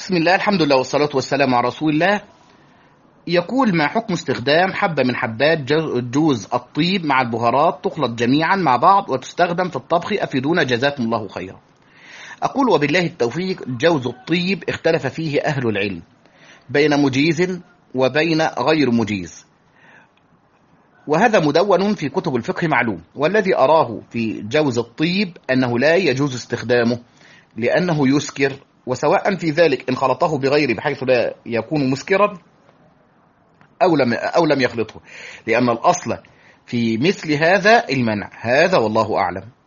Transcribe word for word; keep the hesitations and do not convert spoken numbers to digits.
بسم الله، الحمد لله والصلاة والسلام على رسول الله. يقول: ما حكم استخدام حبة من حبات جوز الطيب مع البهارات تخلط جميعا مع بعض وتستخدم في الطبخ؟ أفيدونا جزاكم الله خيرا. أقول: وبالله التوفيق. جوز الطيب اختلف فيه أهل العلم بين مجيز وبين غير مجيز، وهذا مدون في كتب الفقه معلوم. والذي أراه في جوز الطيب أنه لا يجوز استخدامه لأنه يسكر، وسواء في ذلك إن خلطه بغيره بحيث لا يكون مسكرا أو لم, أو لم يخلطه، لأن الأصل في مثل هذا المنع. هذا والله أعلم.